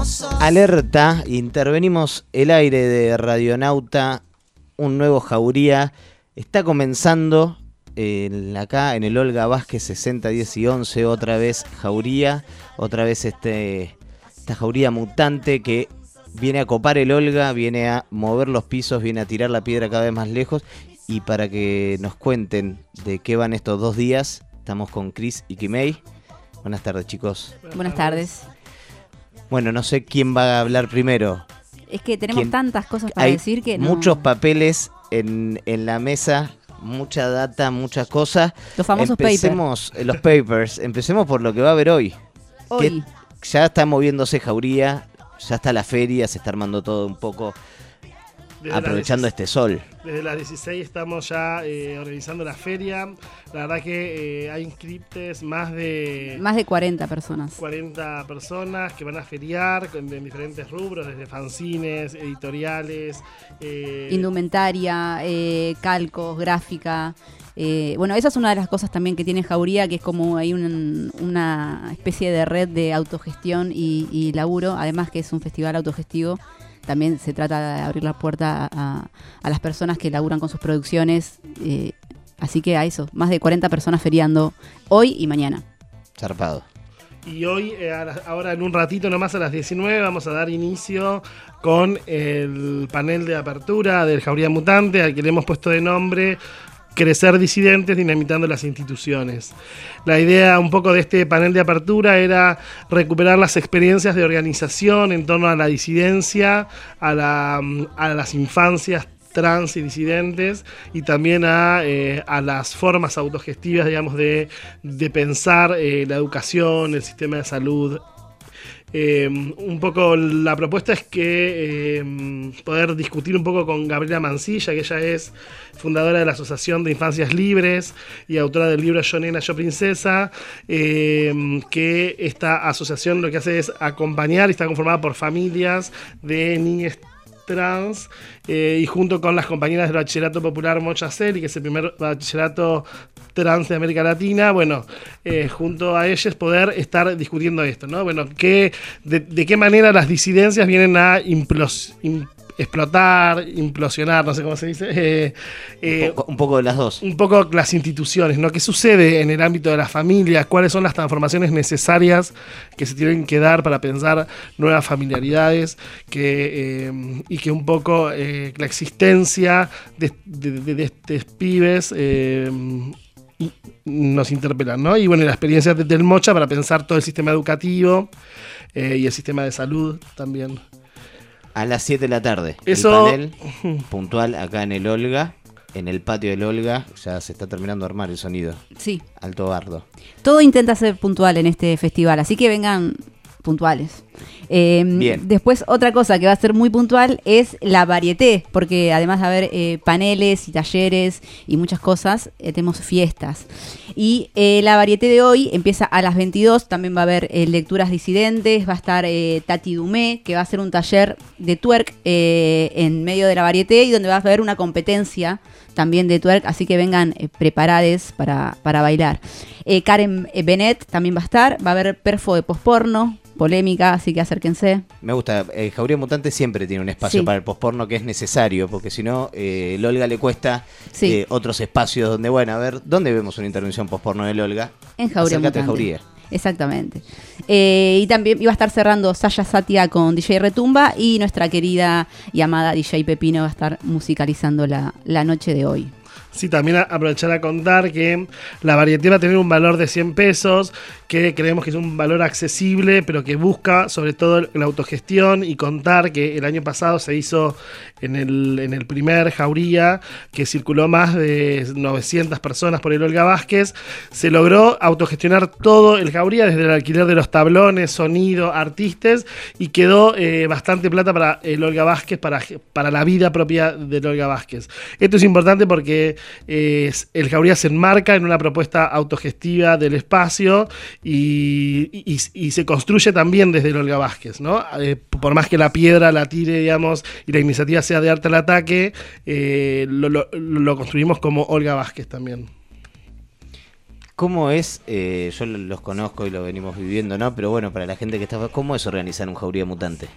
Alerta, intervenimos el aire de Radionauta, un nuevo Jauría. Está comenzando acá en el Olga Vázquez 60, 10 y 11, otra vez Jauría, otra vez esta Jauría mutante que viene a copar el Olga, viene a mover los pisos, viene a tirar la piedra cada vez más lejos. Y para que nos cuenten de qué van estos 2 días, estamos con Cris y Kimei. Buenas tardes, chicos. Buenas tardes. Bueno, no sé quién va a hablar primero. Es que tenemos tantas cosas para decir que no. Muchos papeles en la mesa, mucha data, muchas cosas. Los famosos Los papers. Empecemos por lo que va a haber hoy. Hoy. Ya está moviéndose Jauría, ya está la feria, se está armando todo un poco, aprovechando este sol. Desde las 16 estamos ya organizando la feria. La verdad que hay inscriptes más de 40 personas. 40 personas que van a feriar en diferentes rubros, desde fanzines, editoriales. Indumentaria, calcos, gráfica. Bueno, esa es una de las cosas también que tiene Jauría, que es como hay una especie de red de autogestión y laburo, además que es un festival autogestivo. También se trata de abrir la puerta a las personas que laburan con sus producciones. Así que a eso, más de 40 personas feriando hoy y mañana. Zarpado. Y hoy, ahora en un ratito nomás a las 19, vamos a dar inicio con el panel de apertura del Jauría Mutante, al que le hemos puesto de nombre Crecer Disidentes, Dinamitando las Instituciones. La idea un poco de este panel de apertura era recuperar las experiencias de organización en torno a la disidencia, a las infancias trans y disidentes, y también a las formas autogestivas, digamos, de pensar la educación, el sistema de salud. Un poco la propuesta es que poder discutir un poco con Gabriela Mancilla, que ella es fundadora de la Asociación de Infancias Libres y autora del libro Yo Nena, Yo Princesa, que esta asociación lo que hace es acompañar, y está conformada por familias de niñas trans, y junto con las compañeras del Bachillerato Popular Mochaceli, que es el primer bachillerato trans de América Latina, bueno, junto a ellas poder estar discutiendo esto, ¿no? Bueno, de qué manera las disidencias vienen a explotar, implosionar, no sé cómo se dice. Un poco de las dos. Un poco las instituciones, ¿no? ¿Qué sucede en el ámbito de las familias? ¿Cuáles son las transformaciones necesarias que se tienen que dar para pensar nuevas familiaridades? Y que un poco la existencia de estos pibes nos interpelan, ¿no? Y bueno, la experiencia del Mocha para pensar todo el sistema educativo y el sistema de salud también. A las 7 de la tarde, eso, el panel puntual acá en el Olga, en el patio del Olga. Ya se está terminando de armar el sonido. Sí. Alto bardo. Todo intenta ser puntual en este festival, así que vengan puntuales. Bien. Después, otra cosa que va a ser muy puntual es la varieté, porque además de haber paneles y talleres y muchas cosas, tenemos fiestas. Y la varieté de hoy empieza a las 22, también va a haber lecturas disidentes, va a estar Tati Dumé, que va a hacer un taller de twerk en medio de la varieté, y donde va a haber una competencia también de twerk, así que vengan preparados para bailar. Karen Bennett también va a estar, va a haber perfo de posporno, polémica, así que acérquense. Me gusta, Jauría Mutante siempre tiene un espacio para el posporno que es necesario, porque si no, el Olga le cuesta otros espacios donde, bueno, a ver, ¿dónde vemos una intervención posporno del Olga? En Jauría Mutante. Jauría. Exactamente. Y también iba a estar cerrando Saya Satia con DJ Retumba, y nuestra querida y amada DJ Pepino va a estar musicalizando la noche de hoy. Sí, también aprovechar a contar que la varieté va a tener un valor de 100 pesos, que creemos que es un valor accesible, pero que busca sobre todo la autogestión, y contar que el año pasado se hizo en el primer Jauría, que circuló más de 900 personas por el Olga Vázquez, se logró autogestionar todo el Jauría, desde el alquiler de los tablones, sonido, artistas, y quedó bastante plata para el Olga Vázquez, para la vida propia del Olga Vázquez. Esto es importante porque el Jauría se enmarca en una propuesta autogestiva del espacio, y se construye también desde el Olga Vázquez, ¿no? Por más que la piedra la tire, digamos, y la iniciativa sea de arte al ataque, lo construimos como Olga Vázquez también. ¿Cómo es? Yo los conozco y lo venimos viviendo, ¿no? Pero bueno, para la gente que está... ¿Cómo es organizar un Jauría Mutante?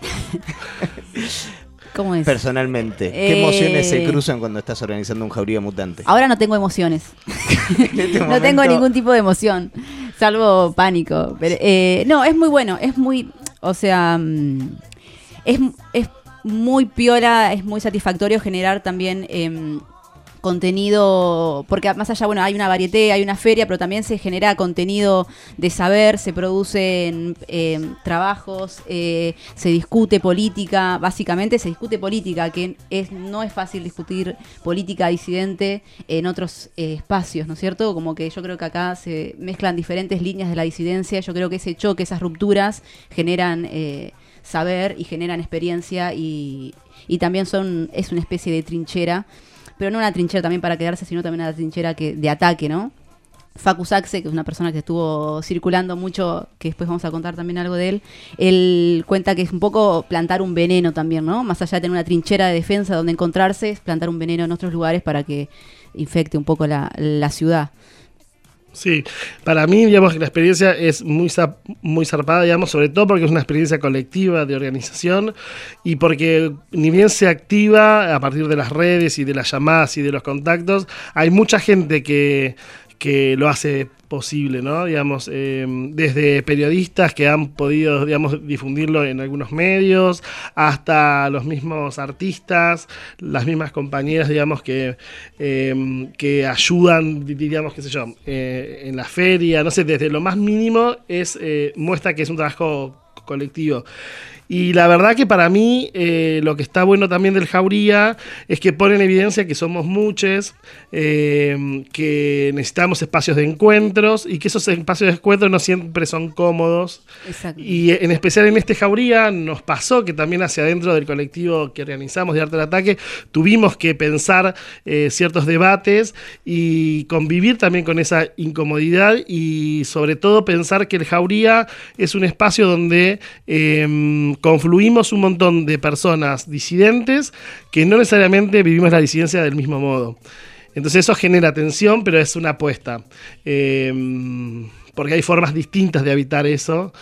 ¿Cómo es? Personalmente, ¿qué emociones se cruzan cuando estás organizando un Jauría Mutante? Ahora no tengo emociones. No tengo ningún tipo de emoción, salvo pánico. Pero, no, es muy bueno, es muy... O sea, es muy piola, es muy satisfactorio generar también... contenido, porque más allá, bueno, hay una varieté, hay una feria, pero también se genera contenido de saber, se producen trabajos, se discute política, básicamente se discute política, que no es fácil discutir política disidente en otros espacios, ¿no es cierto? Como que yo creo que acá se mezclan diferentes líneas de la disidencia, yo creo que ese choque, esas rupturas generan saber y generan experiencia y también es una especie de trinchera, pero no una trinchera también para quedarse, sino también una trinchera de ataque, ¿no? Facu Saxe, que es una persona que estuvo circulando mucho, que después vamos a contar también algo de él cuenta que es un poco plantar un veneno también, ¿no? Más allá de tener una trinchera de defensa donde encontrarse, es plantar un veneno en otros lugares para que infecte un poco la ciudad. Sí, para mí, digamos, que la experiencia es muy zarpada, digamos, sobre todo porque es una experiencia colectiva de organización y porque ni bien se activa a partir de las redes y de las llamadas y de los contactos, hay mucha gente que lo hace posible, ¿no? Digamos, desde periodistas que han podido, digamos, difundirlo en algunos medios, hasta los mismos artistas, las mismas compañeras, digamos, que ayudan, digamos, qué sé yo, en la feria, no sé, desde lo más mínimo muestra que es un trabajo colectivo. Y la verdad que para mí lo que está bueno también del Jauría es que pone en evidencia que somos muchos, que necesitamos espacios de encuentros y que esos espacios de encuentros no siempre son cómodos. Exacto. Y en especial en este Jauría nos pasó que también hacia adentro del colectivo que organizamos de Arte del Ataque tuvimos que pensar ciertos debates y convivir también con esa incomodidad y sobre todo pensar que el Jauría es un espacio donde confluimos un montón de personas disidentes que no necesariamente vivimos la disidencia del mismo modo. Entonces eso genera tensión, pero es una apuesta. Porque hay formas distintas de habitar eso.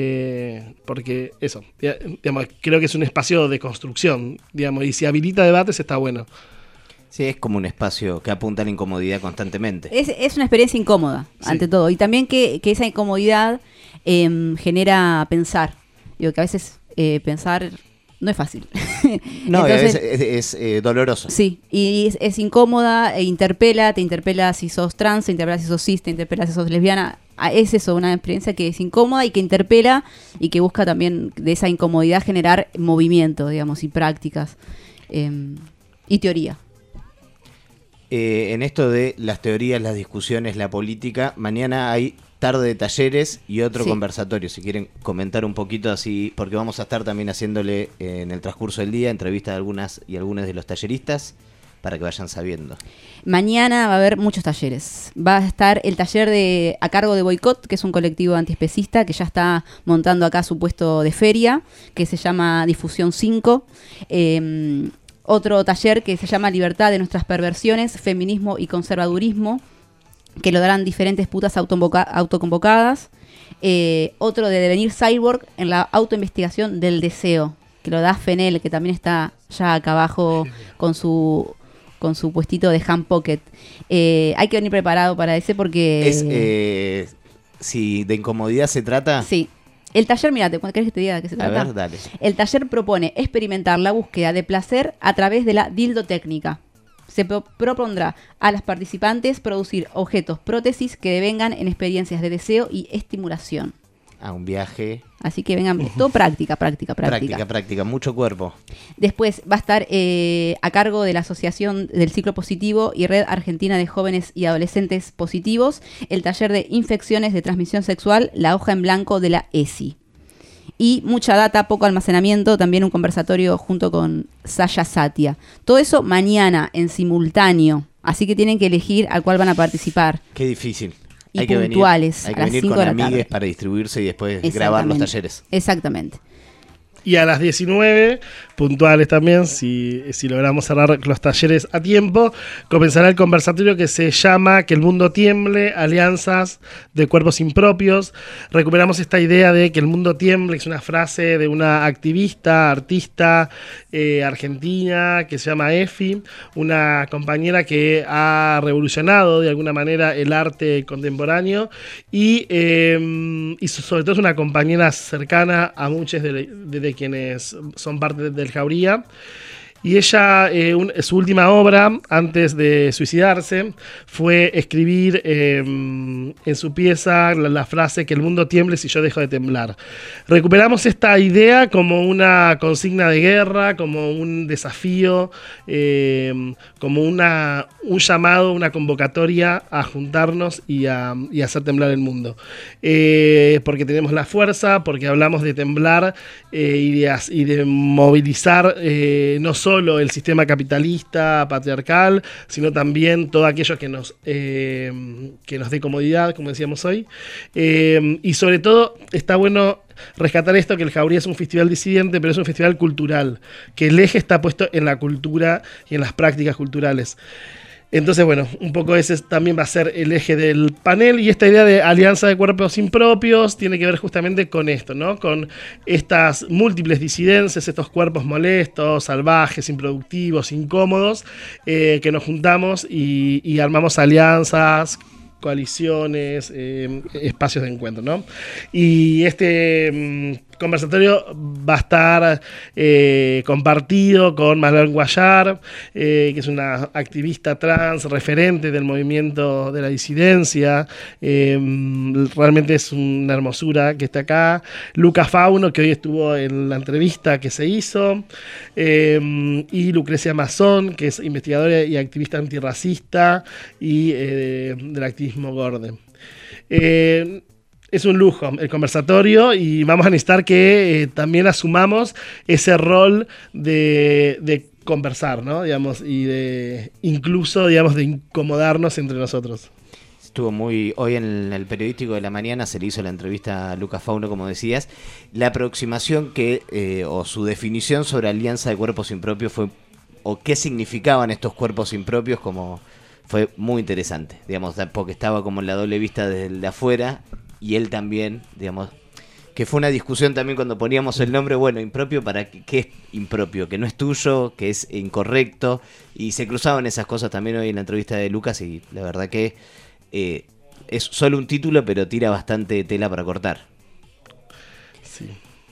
Porque eso, digamos, creo que es un espacio de construcción. Digamos, y si habilita debates está bueno. Sí, es como un espacio que apunta a la incomodidad constantemente. Es una experiencia incómoda, sí, ante todo. Y también que esa incomodidad genera pensar. Digo, que a veces pensar no es fácil. No, entonces, es doloroso. Sí, y es incómoda, te interpela si sos trans, te interpela si sos cis, te interpela si sos lesbiana. Es eso, una experiencia que es incómoda y que interpela y que busca también de esa incomodidad generar movimiento, digamos, y prácticas y teoría. En esto de las teorías, las discusiones, la política, mañana hay tarde de talleres y otro conversatorio, si quieren comentar un poquito así, porque vamos a estar también haciéndole en el transcurso del día entrevistas a algunos de los talleristas para que vayan sabiendo. Mañana va a haber muchos talleres. Va a estar el taller a cargo de Boicot, que es un colectivo antiespecista que ya está montando acá su puesto de feria, que se llama Difusión 5. Otro taller que se llama Libertad de nuestras perversiones, feminismo y conservadurismo, que lo darán diferentes putas autoconvocadas. Otro de Devenir Cyborg en la autoinvestigación del deseo, que lo da Fenel, que también está ya acá abajo con su puestito de Hand Pocket. Hay que venir preparado para ese porque... si de incomodidad se trata... Sí. El taller, mira, ¿querés que te diga de qué se trata? A ver, dale. El taller propone experimentar la búsqueda de placer a través de la dildotécnica. Se propondrá a las participantes producir objetos prótesis que devengan en experiencias de deseo y estimulación. Un viaje. Así que vengan, todo práctica, mucho cuerpo. Después va a estar a cargo de la Asociación del Ciclo Positivo y Red Argentina de Jóvenes y Adolescentes Positivos, el taller de infecciones de transmisión sexual, la hoja en blanco de la ESI. Y mucha data, poco almacenamiento, también un conversatorio junto con Saya Satia. Todo eso mañana en simultáneo, así que tienen que elegir a cuál van a participar. Qué difícil. Y hay puntuales. Hay que venir con amigues para distribuirse y después grabar los talleres. Exactamente. Y a las 19, puntuales también, si logramos cerrar los talleres a tiempo, comenzará el conversatorio que se llama Que el mundo tiemble, alianzas de cuerpos impropios. Recuperamos esta idea de que el mundo tiemble, que es una frase de una activista, artista argentina, que se llama Efi, una compañera que ha revolucionado de alguna manera el arte contemporáneo y sobre todo es una compañera cercana a muchos de quienes son parte del Jauría. Y ella, su última obra, antes de suicidarse, fue escribir en su pieza la frase que el mundo tiemble si yo dejo de temblar. Recuperamos esta idea como una consigna de guerra, como un desafío, como un llamado, una convocatoria a juntarnos y a hacer temblar el mundo. Porque tenemos la fuerza, porque hablamos de temblar y de movilizar no solo el sistema capitalista, patriarcal, sino también todo aquello que nos dé comodidad, como decíamos hoy. Y sobre todo está bueno rescatar esto, que el Jauría es un festival disidente, pero es un festival cultural, que el eje está puesto en la cultura y en las prácticas culturales. Entonces, bueno, un poco ese también va a ser el eje del panel, y esta idea de alianza de cuerpos impropios tiene que ver justamente con esto, ¿no? Con estas múltiples disidencias, estos cuerpos molestos, salvajes, improductivos, incómodos, que nos juntamos y armamos alianzas, coaliciones, espacios de encuentro, ¿no? Y este conversatorio va a estar compartido con Marlene Guayar, que es una activista trans, referente del movimiento de la disidencia. Realmente es una hermosura que está acá. Lucas Fauno, que hoy estuvo en la entrevista que se hizo. Y Lucrecia Mazón, que es investigadora y activista antirracista y del activismo Gorde. Es un lujo el conversatorio, y vamos a necesitar que también asumamos ese rol de conversar, ¿no? Digamos, y incluso de incomodarnos entre nosotros. Estuvo hoy en el periodístico de la mañana se le hizo la entrevista a Lucas Fauno, como decías. La aproximación o su definición sobre alianza de cuerpos impropios o qué significaban estos cuerpos impropios, fue muy interesante, digamos, porque estaba como en la doble vista desde de afuera, y él también, digamos, que fue una discusión también cuando poníamos el nombre, bueno, impropio, ¿para qué es impropio? Que no es tuyo, que es incorrecto, y se cruzaban esas cosas también hoy en la entrevista de Lucas, y la verdad que es solo un título, pero tira bastante tela para cortar. Sí.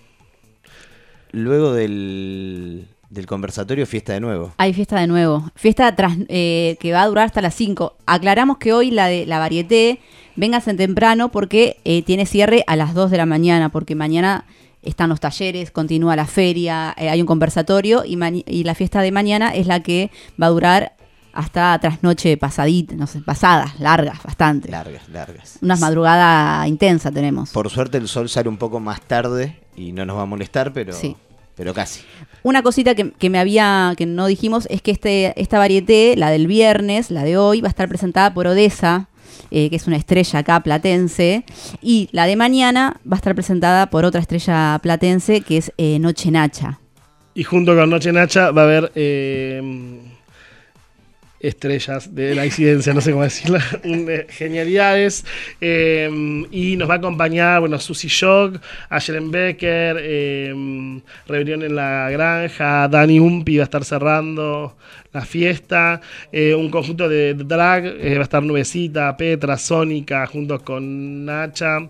Luego del conversatorio, fiesta de nuevo. Hay fiesta de nuevo. Fiesta que va a durar hasta las 5. Aclaramos que hoy la de la varieté, vénganse temprano porque tiene cierre a las 2 de la mañana, porque mañana están los talleres, continúa la feria, hay un conversatorio, y la fiesta de mañana es la que va a durar hasta trasnoche pasadita, no sé, pasadas, largas, bastante. Largas. Unas madrugadas intensas tenemos. Por suerte el sol sale un poco más tarde y no nos va a molestar, pero... Sí. Pero casi. Una cosita que no dijimos es que esta varieté, la del viernes, la de hoy, va a estar presentada por Odessa, que es una estrella acá platense, y la de mañana va a estar presentada por otra estrella platense, que es Noche Nacha. Y junto con Noche Nacha va a haber estrellas de la disidencia, no sé cómo decirlo, genialidades, y nos va a acompañar, bueno, Susi Shock, Ayelen Becker, Rebelión en la Granja, Dani Umpi va a estar cerrando la fiesta, un conjunto de drag, va a estar Nubecita, Petra, Sónica, junto con Nacha,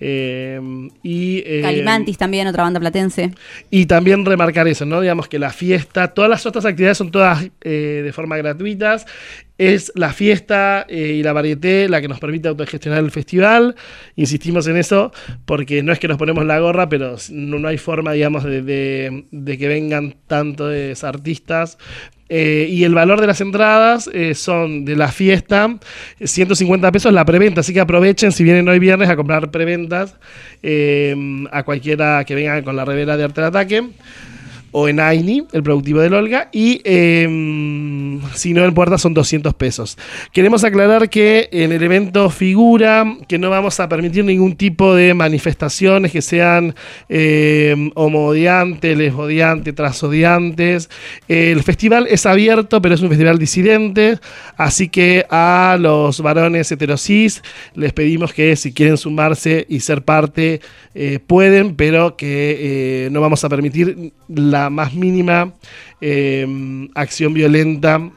y Calimantis también, otra banda platense. Y también remarcar eso, ¿no? Digamos que la fiesta, todas las otras actividades son todas de forma gratuitas. Es la fiesta y la varieté la que nos permite autogestionar el festival. Insistimos en eso porque no es que nos ponemos la gorra, pero no hay forma, digamos, de que vengan tantos artistas. Y el valor de las entradas son de la fiesta, 150 pesos la preventa, así que aprovechen si vienen hoy viernes a comprar preventas a cualquiera que venga con la remera de Arte del Ataque. o en Aini, el productivo del Olga, y si no en Puerta son 200 pesos. Queremos aclarar que en el evento figura que no vamos a permitir ningún tipo de manifestaciones que sean homodiantes, lesbodiantes, transodiantes. El festival es abierto, pero es un festival disidente, así que a los varones heterosis les pedimos que si quieren sumarse y ser parte, pueden, pero que no vamos a permitir la más mínima acción violenta.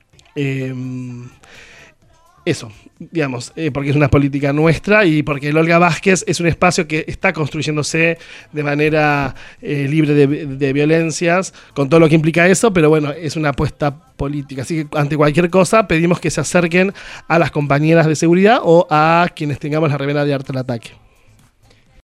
Eso, digamos, porque es una política nuestra y porque el Olga Vázquez es un espacio que está construyéndose de manera libre de violencias, con todo lo que implica eso, pero bueno, es una apuesta política. Así que ante cualquier cosa pedimos que se acerquen a las compañeras de seguridad o a quienes tengamos la remera de Arte al Ataque.